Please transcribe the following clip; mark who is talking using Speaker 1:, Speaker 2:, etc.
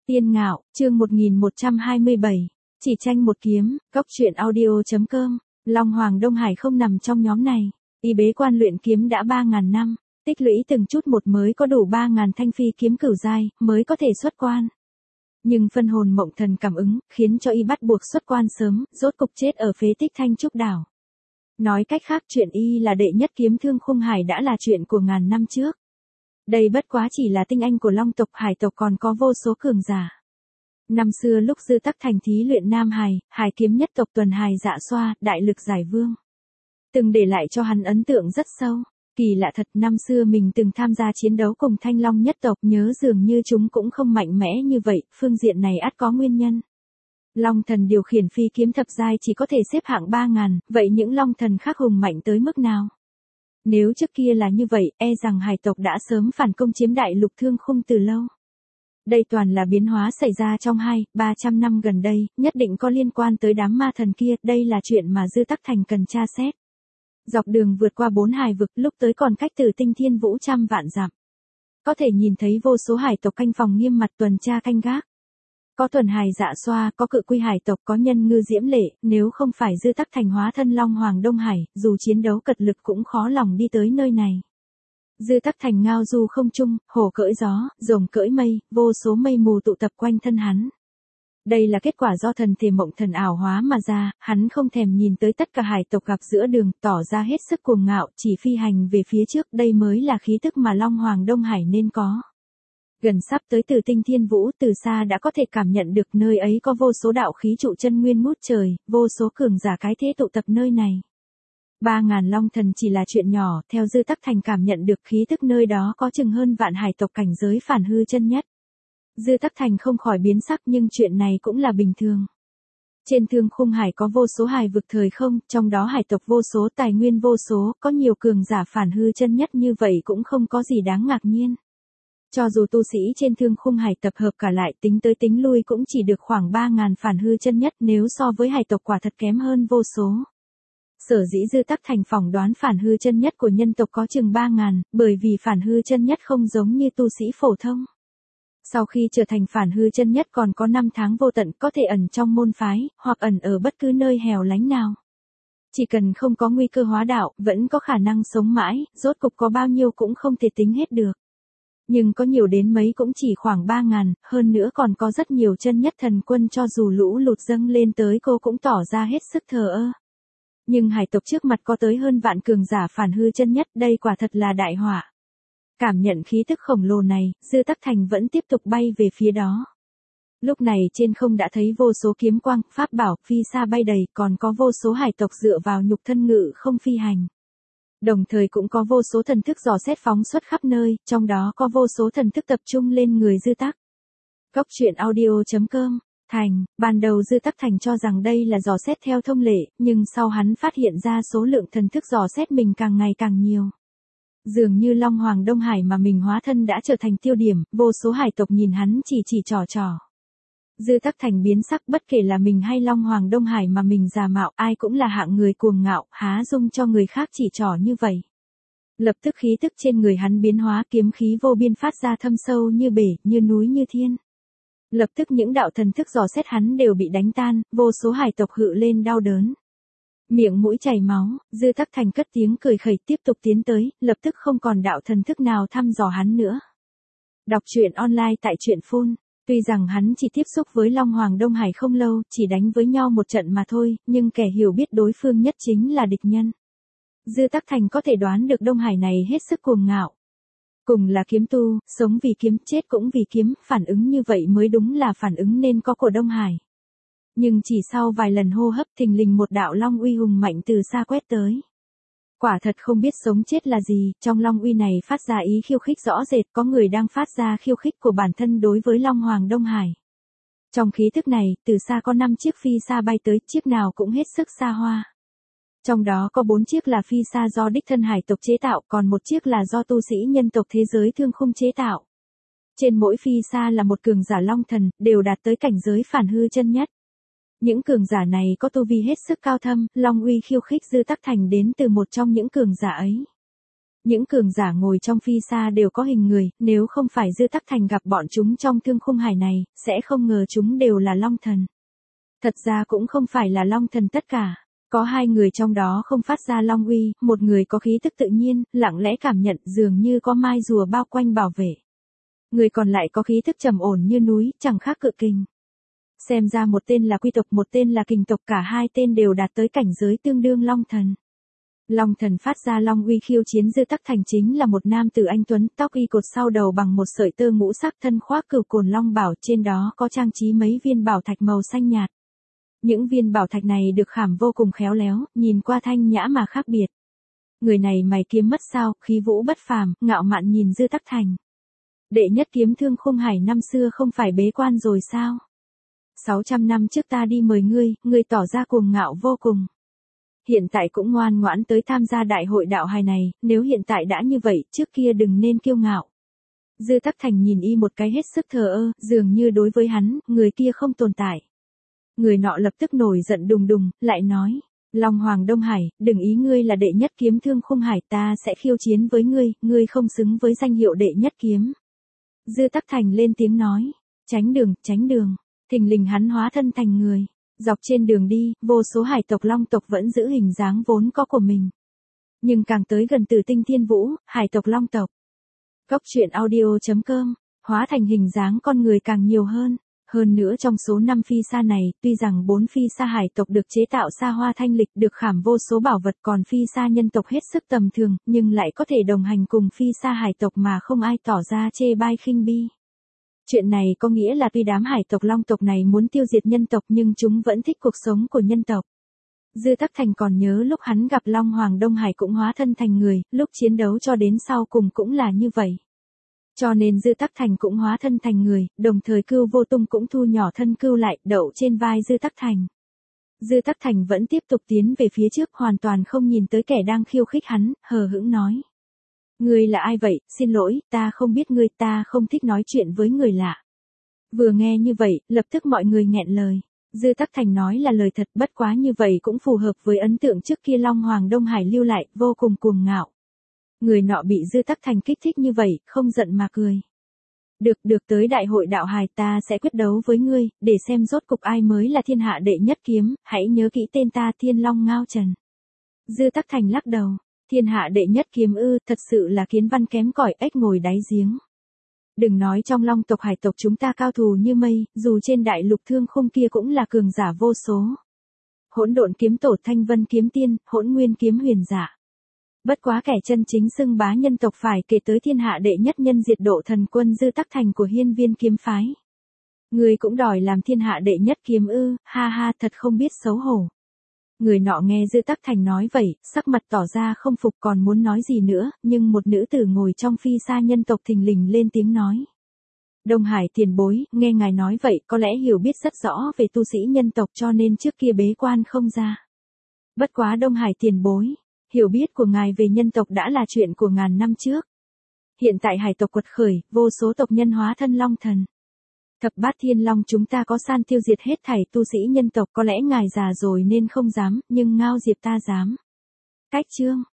Speaker 1: Tiên Ngạo, chương 1127, chỉ tranh một kiếm, góc truyện audio.com, Long Hoàng Đông Hải không nằm trong nhóm này, y bế quan luyện kiếm đã 3.000 năm, tích lũy từng chút một mới có đủ 3.000 thanh phi kiếm cửu giai, mới có thể xuất quan. Nhưng phân hồn mộng thần cảm ứng, khiến cho y bắt buộc xuất quan sớm, rốt cục chết ở phế tích Thanh Trúc Đảo. Nói cách khác chuyện y là đệ nhất kiếm thương khung hải đã là chuyện của ngàn năm trước. Đây bất quá chỉ là tinh anh của Long tộc, Hải tộc còn có vô số cường giả. Năm xưa lúc Dư Tắc Thành thí luyện Nam Hải, Hải kiếm nhất tộc Tuần Hải Dạ Xoa, đại lực giải vương. Từng để lại cho hắn ấn tượng rất sâu. Kỳ lạ thật, năm xưa mình từng tham gia chiến đấu cùng Thanh Long nhất tộc, nhớ dường như chúng cũng không mạnh mẽ như vậy, phương diện này ắt có nguyên nhân. Long thần điều khiển phi kiếm thập giai chỉ có thể xếp hạng 3.000, vậy những long thần khác hùng mạnh tới mức nào? Nếu trước kia là như vậy, e rằng Hải tộc đã sớm phản công chiếm đại lục thương khung từ lâu. Đây toàn là biến hóa xảy ra trong 200-300 năm gần đây, nhất định có liên quan tới đám ma thần kia, đây là chuyện mà Dư Tắc Thành cần tra xét. Dọc đường vượt qua 4 hải vực, lúc tới còn cách Tử Tinh Thiên Vũ trăm vạn dặm. Có thể nhìn thấy vô số hải tộc canh phòng nghiêm mặt tuần tra canh gác. Có Tuần Hải Dạ Xoa, có Cự Quy hải tộc, có Nhân Ngư Diễm Lệ, nếu không phải Dư Tắc Thành hóa thân Long Hoàng Đông Hải, dù chiến đấu cật lực cũng khó lòng đi tới nơi này. Dư Tắc Thành ngao du không trung, hổ cưỡi gió, rồng cưỡi mây, vô số mây mù tụ tập quanh thân hắn. Đây là kết quả do thần thể mộng thần ảo hóa mà ra, hắn không thèm nhìn tới tất cả hải tộc gặp giữa đường, tỏ ra hết sức cuồng ngạo, chỉ phi hành về phía trước, đây mới là khí tức mà Long Hoàng Đông Hải nên có. Gần sắp tới Tử Tinh Thiên Vũ, từ xa đã có thể cảm nhận được nơi ấy có vô số đạo khí trụ chân nguyên ngút trời, vô số cường giả cái thế tụ tập nơi này. 3.000 long thần chỉ là chuyện nhỏ, theo Dư Tắc Thành cảm nhận được khí tức nơi đó có chừng hơn vạn hải tộc cảnh giới phản hư chân nhất. Dư Tắc Thành không khỏi biến sắc, nhưng chuyện này cũng là bình thường. Trên thương khung hải có vô số hải vực thời không, trong đó hải tộc vô số, tài nguyên vô số, có nhiều cường giả phản hư chân nhất như vậy cũng không có gì đáng ngạc nhiên. Cho dù tu sĩ trên thương khung hải tập hợp cả lại, tính tới tính lui cũng chỉ được khoảng 3.000 phản hư chân nhất, nếu so với hải tộc quả thật kém hơn vô số. Sở dĩ Dư Tắc Thành phỏng đoán phản hư chân nhất của nhân tộc có chừng 3.000, bởi vì phản hư chân nhất không giống như tu sĩ phổ thông. Sau khi trở thành phản hư chân nhất còn có 5 tháng vô tận, có thể ẩn trong môn phái, hoặc ẩn ở bất cứ nơi hẻo lánh nào. Chỉ cần không có nguy cơ hóa đạo, vẫn có khả năng sống mãi, rốt cục có bao nhiêu cũng không thể tính hết được. Nhưng có nhiều đến mấy cũng chỉ khoảng 3.000, hơn nữa còn có rất nhiều chân nhất thần quân, cho dù lũ lụt dâng lên tới cô cũng tỏ ra hết sức thờ ơ. Nhưng hải tộc trước mặt có tới hơn vạn cường giả phản hư chân nhất, đây quả thật là đại họa. Cảm nhận khí tức khổng lồ này, Dư Tắc Thành vẫn tiếp tục bay về phía đó. Lúc này trên không đã thấy vô số kiếm quang, pháp bảo, phi xa bay đầy, còn có vô số hải tộc dựa vào nhục thân ngự không phi hành. Đồng thời cũng có vô số thần thức dò xét phóng xuất khắp nơi, trong đó có vô số thần thức tập trung lên người Dư Tắc. Góc truyện audio.com. Ban đầu Dư Tắc Thành cho rằng đây là dò xét theo thông lệ, nhưng sau hắn phát hiện ra số lượng thần thức dò xét mình càng ngày càng nhiều. Dường như Long Hoàng Đông Hải mà mình hóa thân đã trở thành tiêu điểm, vô số hải tộc nhìn hắn chỉ trò. Dư Tắc Thành biến sắc, bất kể là mình hay Long Hoàng Đông Hải mà mình giả mạo, ai cũng là hạng người cuồng ngạo, há dung cho người khác chỉ trỏ như vậy. Lập tức khí tức trên người hắn biến hóa, kiếm khí vô biên phát ra thâm sâu như bể, như núi như thiên. Lập tức những đạo thần thức dò xét hắn đều bị đánh tan, vô số hải tộc hự lên đau đớn. Miệng mũi chảy máu, Dư Tắc Thành cất tiếng cười khẩy tiếp tục tiến tới, lập tức không còn đạo thần thức nào thăm dò hắn nữa. Đọc truyện online tại truyện phun. Tuy rằng hắn chỉ tiếp xúc với Long Hoàng Đông Hải không lâu, chỉ đánh với nhau một trận mà thôi, nhưng kẻ hiểu biết đối phương nhất chính là địch nhân. Dư Tắc Thành có thể đoán được Đông Hải này hết sức cuồng ngạo. Cùng là kiếm tu, sống vì kiếm, chết cũng vì kiếm, phản ứng như vậy mới đúng là phản ứng nên có của Đông Hải. Nhưng chỉ sau vài lần hô hấp, thình lình một đạo long uy hùng mạnh từ xa quét tới. Quả thật không biết sống chết là gì, trong long uy này phát ra ý khiêu khích rõ rệt, có người đang phát ra khiêu khích của bản thân đối với Long Hoàng Đông Hải. Trong khí thức này, từ xa có 5 chiếc phi xa bay tới, chiếc nào cũng hết sức xa hoa. Trong đó có 4 chiếc là phi xa do đích thân hải tộc chế tạo, còn một chiếc là do tu sĩ nhân tộc thế giới thương khung chế tạo. Trên mỗi phi xa là một cường giả long thần, đều đạt tới cảnh giới phản hư chân nhất. Những cường giả này có tu vi hết sức cao thâm, long uy khiêu khích Dư Tắc Thành đến từ một trong những cường giả ấy. Những cường giả ngồi trong phi sa đều có hình người, nếu không phải Dư Tắc Thành gặp bọn chúng trong thương khung hải này, sẽ không ngờ chúng đều là Long Thần. Thật ra cũng không phải là Long Thần tất cả. Có hai người trong đó không phát ra long uy, một người có khí tức tự nhiên, lặng lẽ cảm nhận dường như có mai rùa bao quanh bảo vệ. Người còn lại có khí tức trầm ổn như núi, chẳng khác cự kình. Xem ra một tên là quy tộc, một tên là kình tộc, cả hai tên đều đạt tới cảnh giới tương đương Long Thần. Long Thần phát ra long uy khiêu chiến Dư Tắc Thành chính là một nam tử anh tuấn, tóc y cột sau đầu bằng một sợi tơ ngũ sắc, thân khoác cửu cồn long bảo, trên đó có trang trí mấy viên bảo thạch màu xanh nhạt. Những viên bảo thạch này được khảm vô cùng khéo léo, nhìn qua thanh nhã mà khác biệt. Người này mày kiếm mất sao, khí vũ bất phàm, ngạo mạn nhìn Dư Tắc Thành. Đệ nhất kiếm thương khung hải năm xưa không phải bế quan rồi sao? 600 năm trước ta đi mời ngươi tỏ ra cuồng ngạo vô cùng. Hiện tại cũng ngoan ngoãn tới tham gia đại hội đạo hài này, nếu hiện tại đã như vậy, trước kia đừng nên kiêu ngạo. Dư Tắc Thành nhìn y một cái hết sức thờ ơ, dường như đối với hắn, người kia không tồn tại. Người nọ lập tức nổi giận đùng đùng, lại nói, Long Hoàng Đông Hải, đừng ý ngươi là đệ nhất kiếm thương khung hải, ta sẽ khiêu chiến với ngươi không xứng với danh hiệu đệ nhất kiếm. Dư Tắc Thành lên tiếng nói, tránh đường, thình lình hắn hóa thân thành người. Dọc trên đường đi, vô số hải tộc long tộc vẫn giữ hình dáng vốn có của mình. Nhưng càng tới gần Tử Tinh Thiên Vũ, hải tộc long tộc. Góc truyện audio.com, hóa thành hình dáng con người càng nhiều hơn. Hơn nữa trong số 5 phi sa này, tuy rằng 4 phi sa hải tộc được chế tạo xa hoa thanh lịch, được khảm vô số bảo vật, còn phi sa nhân tộc hết sức tầm thường, nhưng lại có thể đồng hành cùng phi sa hải tộc mà không ai tỏ ra chê bai khinh bi. Chuyện này có nghĩa là tuy đám hải tộc long tộc này muốn tiêu diệt nhân tộc nhưng chúng vẫn thích cuộc sống của nhân tộc. Dư Tắc Thành còn nhớ lúc hắn gặp Long Hoàng Đông Hải cũng hóa thân thành người, lúc chiến đấu cho đến sau cùng cũng là như vậy. Cho nên Dư Tắc Thành cũng hóa thân thành người, đồng thời Cưu Vô Tung cũng thu nhỏ thân Cưu lại, đậu trên vai Dư Tắc Thành. Dư Tắc Thành vẫn tiếp tục tiến về phía trước, hoàn toàn không nhìn tới kẻ đang khiêu khích hắn, hờ hững nói. Ngươi là ai vậy, xin lỗi, ta không biết ngươi, ta không thích nói chuyện với người lạ. Vừa nghe như vậy, lập tức mọi người nghẹn lời. Dư Tắc Thành nói là lời thật, bất quá như vậy cũng phù hợp với ấn tượng trước kia Long Hoàng Đông Hải lưu lại, vô cùng cuồng ngạo. Người nọ bị Dư Tắc Thành kích thích như vậy, không giận mà cười. Được tới đại hội đạo hài ta sẽ quyết đấu với ngươi, để xem rốt cục ai mới là thiên hạ đệ nhất kiếm, hãy nhớ kỹ tên ta Thiên Long Ngao Trần. Dư Tắc Thành lắc đầu. Thiên hạ đệ nhất kiếm ư, thật sự là kiến văn kém cỏi, ếch ngồi đáy giếng. Đừng nói trong long tộc hải tộc chúng ta cao thù như mây, dù trên đại lục thương khung kia cũng là cường giả vô số. Hỗn độn kiếm tổ, Thanh Vân kiếm tiên, Hỗn Nguyên kiếm huyền giả. Bất quá kẻ chân chính xưng bá nhân tộc phải kể tới thiên hạ đệ nhất nhân diệt độ thần quân Dư Tắc Thành của Hiên Viên kiếm phái. Người cũng đòi làm thiên hạ đệ nhất kiếm ư, ha ha, thật không biết xấu hổ. Người nọ nghe Dư Tắc Thành nói vậy, sắc mặt tỏ ra không phục, còn muốn nói gì nữa, nhưng một nữ tử ngồi trong phi sa nhân tộc thình lình lên tiếng nói. Đông Hải tiền bối, nghe ngài nói vậy, có lẽ hiểu biết rất rõ về tu sĩ nhân tộc cho nên trước kia bế quan không ra. Bất quá Đông Hải tiền bối, hiểu biết của ngài về nhân tộc đã là chuyện của ngàn năm trước. Hiện tại hải tộc quật khởi, vô số tộc nhân hóa thân long thần. Thập bát thiên long chúng ta có san tiêu diệt hết thảy tu sĩ nhân tộc, có lẽ ngài già rồi nên không dám, nhưng Ngao Diệp ta dám. Cách chương.